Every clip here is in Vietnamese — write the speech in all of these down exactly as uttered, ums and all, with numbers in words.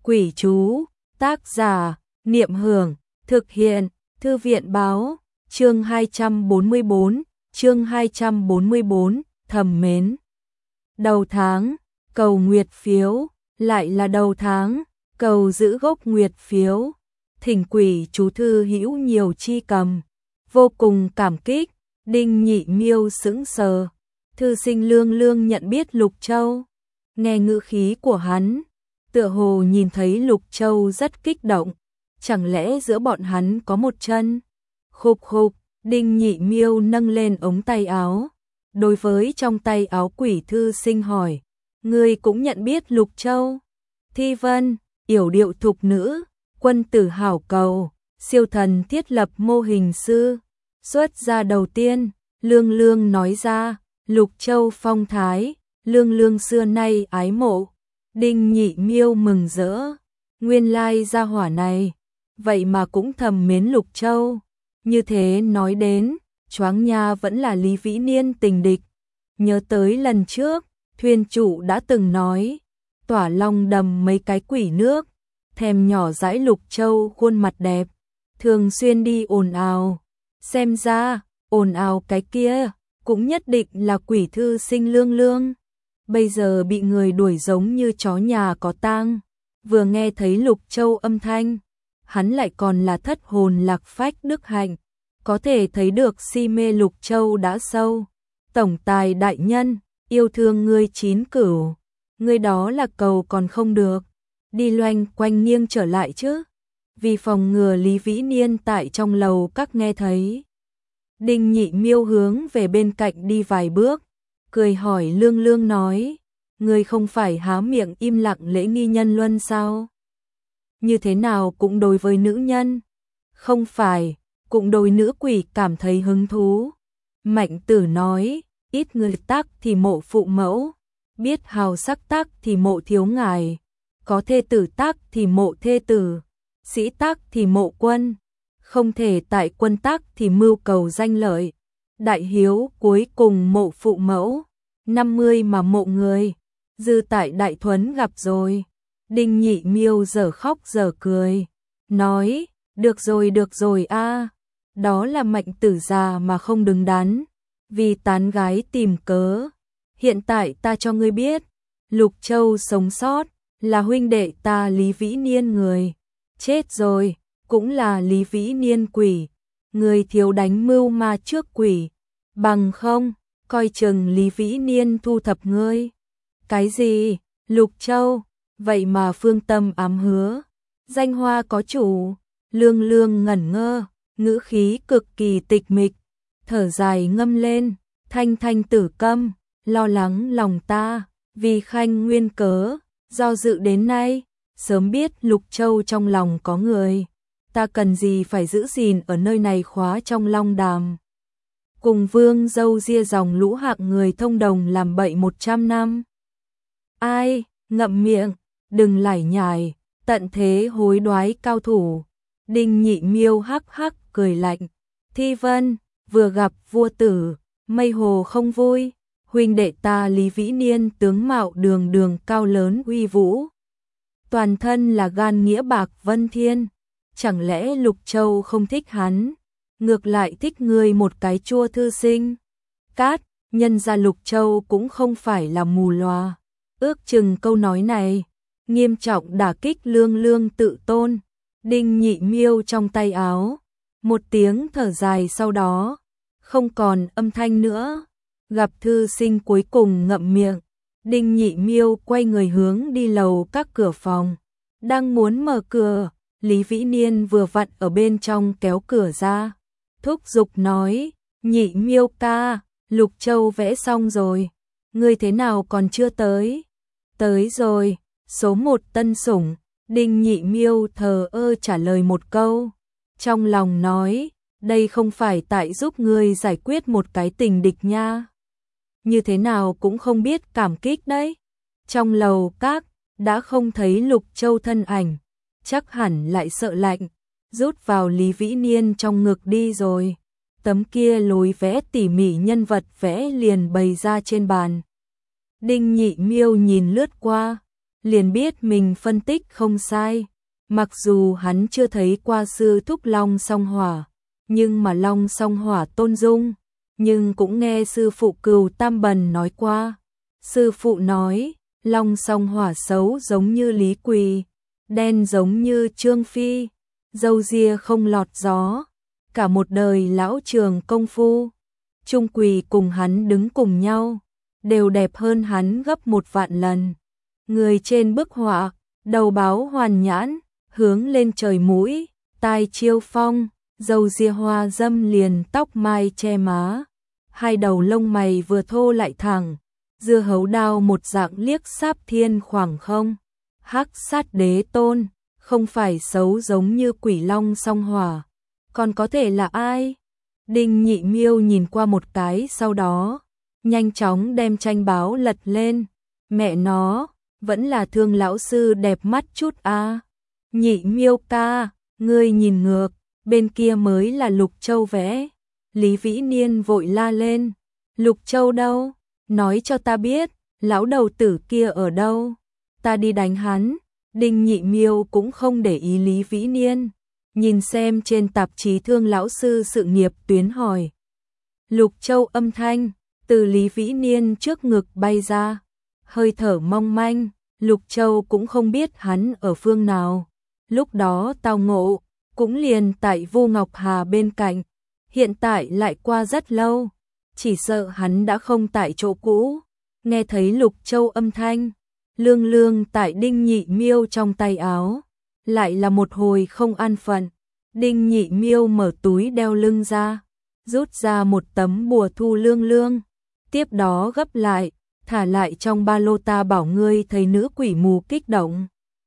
Quỷ chú, tác giả, Niệm Hưởng, thực hiện, Thư viện báo, chương hai trăm bốn mươi bốn, chương hai trăm bốn mươi bốn, thầm mến. Đầu tháng, cầu nguyệt phiếu, lại là đầu tháng, cầu giữ gốc nguyệt phiếu, thỉnh quỷ chú thư hữu nhiều chi cầm, vô cùng cảm kích. Đinh Nhị Miêu sững sờ, thư sinh Lương Lương nhận biết Lục Châu, nghe ngữ khí của hắn, tựa hồ nhìn thấy Lục Châu rất kích động, chẳng lẽ giữa bọn hắn có một chân? Khục khục, Đinh Nhị Miêu nâng lên ống tay áo, đối với trong tay áo quỷ thư sinh hỏi, ngươi cũng nhận biết Lục Châu? Thi Vân, yểu điệu thục nữ, quân tử hảo cầu, siêu thần thiết lập mô hình sư. Xuất ra đầu tiên, Lương Lương nói ra, Lục Châu phong thái, Lương Lương xưa nay ái mộ. Đinh Nhị Miêu mừng rỡ, nguyên lai gia hỏa này, vậy mà cũng thầm mến Lục Châu. Như thế nói đến, choáng nha vẫn là Lý Vĩ Niên tình địch. Nhớ tới lần trước, thuyền chủ đã từng nói, tỏa long đầm mấy cái quỷ nước, thèm nhỏ dãi Lục Châu khuôn mặt đẹp, thường xuyên đi ồn ào. Xem ra, ồn ào cái kia, cũng nhất định là quỷ thư sinh Lương Lương. Bây giờ bị người đuổi giống như chó nhà có tang, vừa nghe thấy Lục Châu âm thanh, hắn lại còn là thất hồn lạc phách đức hạnh, có thể thấy được si mê Lục Châu đã sâu. Tổng tài đại nhân, yêu thương ngươi chín cửu, ngươi đó là cầu còn không được, đi loanh quanh nghiêng trở lại chứ. Vì phòng ngừa Lý Vĩ Niên tại trong lầu các nghe thấy, Đinh Nhị Miêu hướng về bên cạnh đi vài bước, cười hỏi Lương Lương nói, ngươi không phải há miệng im lặng lễ nghi nhân luân sao? Như thế nào cũng đối với nữ nhân? Không phải, cũng đối nữ quỷ cảm thấy hứng thú. Mạnh Tử nói, ít người tác thì mộ phụ mẫu, biết hào sắc tác thì mộ thiếu ngài, có thê tử tác thì mộ thê tử, sĩ tác thì mộ quân, không thể tại quân tác thì mưu cầu danh lợi. Đại hiếu cuối cùng mộ phụ mẫu, năm mươi mà mộ người, dư tại đại thuấn gặp rồi. Đinh Nhị Miêu giờ khóc giờ cười, nói, được rồi được rồi a, đó là Mạnh Tử già mà không đứng đắn, vì tán gái tìm cớ. Hiện tại ta cho ngươi biết, Lục Châu sống sót, là huynh đệ ta Lý Vĩ Niên người, chết rồi, cũng là Lý Vĩ Niên quỷ, người thiếu đánh mưu ma trước quỷ, bằng không, coi chừng Lý Vĩ Niên thu thập ngươi. Cái gì? Lục Châu, vậy mà phương tâm ám hứa, danh hoa có chủ. Lương Lương ngẩn ngơ, ngữ khí cực kỳ tịch mịch, thở dài ngâm lên, thanh thanh tử câm, lo lắng lòng ta, vì khanh nguyên cớ, do dự đến nay, sớm biết Lục Châu trong lòng có người, ta cần gì phải giữ gìn ở nơi này khóa trong long đàm. Cùng vương dâu ria dòng lũ hạng người thông đồng làm bậy một trăm năm. Ai, ngậm miệng, đừng lải nhải, tận thế hối đoái cao thủ. Đinh Nhị Miêu hắc hắc cười lạnh, Thi Vân, vừa gặp vua tử, mây hồ không vui, huynh đệ ta Lý Vĩ Niên tướng mạo đường đường cao lớn uy vũ, toàn thân là gan nghĩa bạc vân thiên, chẳng lẽ Lục Châu không thích hắn, ngược lại thích người một cái chua thư sinh? Cát, nhân ra Lục Châu cũng không phải là mù loà, ước chừng câu nói này nghiêm trọng đả kích Lương Lương tự tôn. Đinh Nhị Miêu trong tay áo, một tiếng thở dài sau đó, không còn âm thanh nữa, gặp thư sinh cuối cùng ngậm miệng. Đinh Nhị Miêu quay người hướng đi lầu các cửa phòng, đang muốn mở cửa, Lý Vĩ Niên vừa vặn ở bên trong kéo cửa ra, thúc giục nói, Nhị Miêu ca, Lục Châu vẽ xong rồi, ngươi thế nào còn chưa tới? Tới rồi, số một tân sủng. Đinh Nhị Miêu thờ ơ trả lời một câu, trong lòng nói, đây không phải tại giúp ngươi giải quyết một cái tình địch nha. Như thế nào cũng không biết cảm kích đấy. Trong lầu các, đã không thấy Lục Châu thân ảnh, chắc hẳn lại sợ lạnh, rút vào Lý Vĩ Niên trong ngực đi rồi. Tấm kia lối vẽ tỉ mỉ nhân vật vẽ liền bày ra trên bàn. Đinh Nhị Miêu nhìn lướt qua, liền biết mình phân tích không sai. Mặc dù hắn chưa thấy qua sư thúc Long Song Hỏa, nhưng mà Long Song Hỏa tôn dung, nhưng cũng nghe sư phụ Cừu Tam Bần nói qua. Sư phụ nói, Long Song Hỏa xấu giống như Lý Quỳ, đen giống như Trương Phi, râu ria không lọt gió, cả một đời lão trường công phu. Trung Quỳ cùng hắn đứng cùng nhau, đều đẹp hơn hắn gấp một vạn lần. Người trên bức họa, đầu báo hoàn nhãn, hướng lên trời mũi, tai chiêu phong, râu ria hoa dâm liền tóc mai che má, hai đầu lông mày vừa thô lại thẳng, dưa hấu đao một dạng liếc sáp thiên khoảng không. Hắc sát đế tôn, không phải xấu giống như Quỷ Long Song Hỏa, còn có thể là ai? Đinh Nhị Miêu nhìn qua một cái sau đó, nhanh chóng đem tranh báo lật lên. Mẹ nó, vẫn là Thương lão sư đẹp mắt chút a. À. Nhị Miêu ca, ngươi nhìn ngược, bên kia mới là Lục Châu vẽ. Lý Vĩ Niên vội la lên, Lục Châu đâu? Nói cho ta biết, lão đầu tử kia ở đâu? Ta đi đánh hắn. Đinh Nhị Miêu cũng không để ý Lý Vĩ Niên, nhìn xem trên tạp chí Thương lão sư sự nghiệp tuyến hỏi. Lục Châu âm thanh từ Lý Vĩ Niên trước ngực bay ra, hơi thở mong manh. Lục Châu cũng không biết hắn ở phương nào, lúc đó tao ngộ cũng liền tại Vu Ngọc Hà bên cạnh, hiện tại lại qua rất lâu, chỉ sợ hắn đã không tại chỗ cũ. Nghe thấy Lục Châu âm thanh, lương lương tại Đinh Nhị Miêu trong tay áo, lại là một hồi không an phận. Đinh Nhị Miêu mở túi đeo lưng ra, rút ra một tấm bùa thu lương lương, tiếp đó gấp lại, thả lại trong ba lô. Ta bảo ngươi thấy nữ quỷ mù kích động.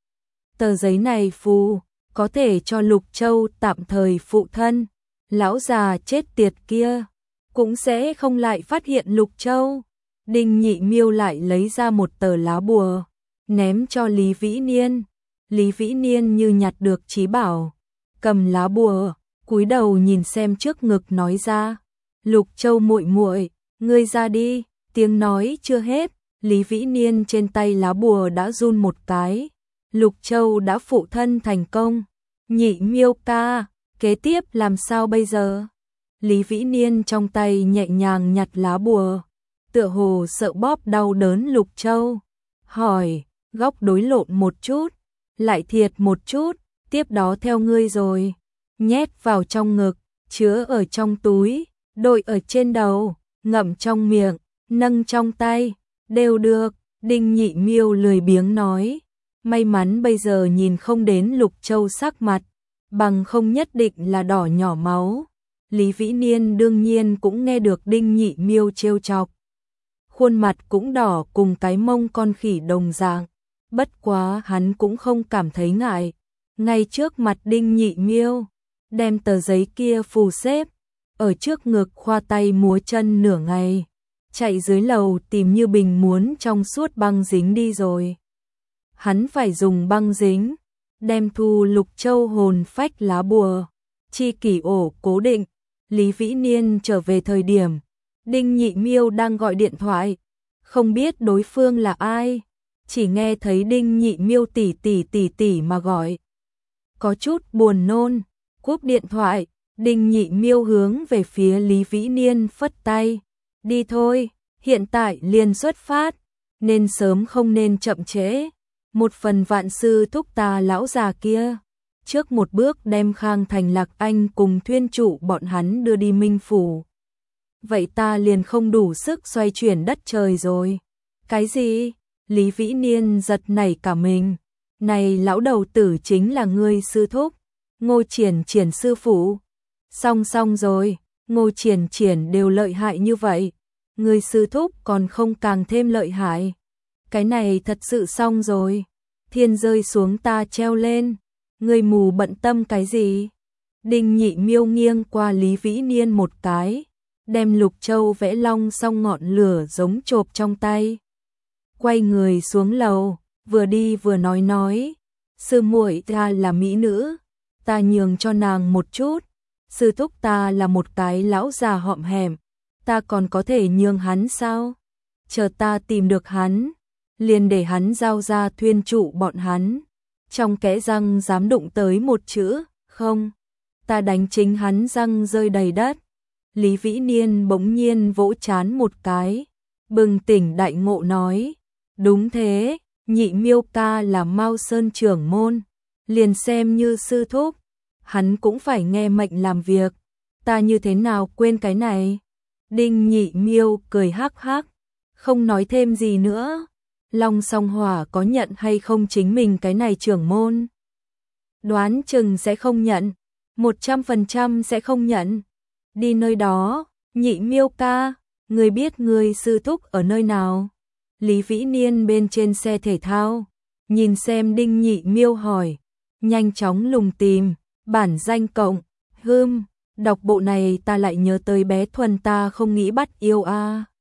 Tờ giấy này phù, có thể cho Lục Châu tạm thời phụ thân, lão già chết tiệt kia cũng sẽ không lại phát hiện Lục Châu. Đinh Nhị Miêu lại lấy ra một tờ lá bùa, ném cho Lý Vĩ Niên. Lý Vĩ Niên như nhặt được trí bảo, cầm lá bùa, cúi đầu nhìn xem trước ngực nói ra, Lục Châu muội muội, ngươi ra đi. Tiếng nói chưa hết, Lý Vĩ Niên trên tay lá bùa đã run một cái. Lục Châu đã phụ thân thành công. Nhị Miêu ca, kế tiếp làm sao bây giờ? Lý Vĩ Niên trong tay nhẹ nhàng nhặt lá bùa, tựa hồ sợ bóp đau đớn Lục Châu. Hỏi, góc đối lộn một chút, lại thiệt một chút, tiếp đó theo ngươi rồi. Nhét vào trong ngực, chứa ở trong túi, đội ở trên đầu, ngậm trong miệng, nâng trong tay, đều được. Đinh Nhị Miêu lười biếng nói, may mắn bây giờ nhìn không đến Lục Châu sắc mặt, bằng không nhất định là đỏ nhỏ máu. Lý Vĩ Niên đương nhiên cũng nghe được Đinh Nhị Miêu trêu chọc, khuôn mặt cũng đỏ cùng cái mông con khỉ đồng dạng, bất quá hắn cũng không cảm thấy ngại. Ngay trước mặt Đinh Nhị Miêu, đem tờ giấy kia phù xếp ở trước ngực, khoa tay múa chân nửa ngày, chạy dưới lầu tìm Như Bình muốn trong suốt băng dính đi rồi. Hắn phải dùng băng dính, đem thu Lục Châu hồn phách lá bùa, chi kỷ ổ cố định. Lý Vĩ Niên trở về thời điểm, Đinh Nhị Miêu đang gọi điện thoại, không biết đối phương là ai, chỉ nghe thấy Đinh Nhị Miêu tỷ tỷ tỷ tỷ mà gọi. Có chút buồn nôn, cúp điện thoại, Đinh Nhị Miêu hướng về phía Lý Vĩ Niên phất tay, đi thôi, hiện tại liền xuất phát, nên sớm không nên chậm trễ. Một phần vạn sư thúc ta lão già kia, trước một bước đem Khang Thành Lạc Anh cùng thuyên trụ bọn hắn đưa đi Minh Phủ. Vậy ta liền không đủ sức xoay chuyển đất trời rồi. Cái gì? Lý Vĩ Niên giật nảy cả mình. Này lão đầu tử chính là ngươi sư thúc, Ngô Triển Triển sư phụ. Xong xong rồi, Ngô Triển Triển đều lợi hại như vậy, ngươi sư thúc còn không càng thêm lợi hại. Cái này thật sự xong rồi, thiên rơi xuống ta treo lên, ngươi mù bận tâm cái gì? Đinh Nhị Miêu nghiêng qua Lý Vĩ Niên một cái, đem Lục Châu vẽ long song ngọn lửa giống chộp trong tay, quay người xuống lầu, vừa đi vừa nói nói, sư muội ta là mỹ nữ, ta nhường cho nàng một chút, sư thúc ta là một cái lão già hõm hẻm, ta còn có thể nhường hắn sao? Chờ ta tìm được hắn, liền để hắn giao ra thuyên trụ bọn hắn. Trong kẽ răng dám đụng tới một chữ, không, ta đánh chính hắn răng rơi đầy đất. Lý Vĩ Niên bỗng nhiên vỗ trán một cái, bừng tỉnh đại ngộ nói, đúng thế, Nhị Miêu ca là Mao Sơn trưởng môn, liền xem như sư thúc, hắn cũng phải nghe mệnh làm việc, ta như thế nào quên cái này. Đinh Nhị Miêu cười hắc hắc, không nói thêm gì nữa. Long Song Hỏa có nhận hay không chính mình cái này trưởng môn? Đoán chừng sẽ không nhận, một trăm phần trăm sẽ không nhận. Đi nơi đó, Nhị Miêu ca, người biết người sư thúc ở nơi nào? Lý Vĩ Niên bên trên xe thể thao, nhìn xem Đinh Nhị Miêu hỏi, nhanh chóng lùng tìm, bản danh cộng, hưm, đọc bộ này ta lại nhớ tới bé Thuần ta không nghĩ bắt yêu a.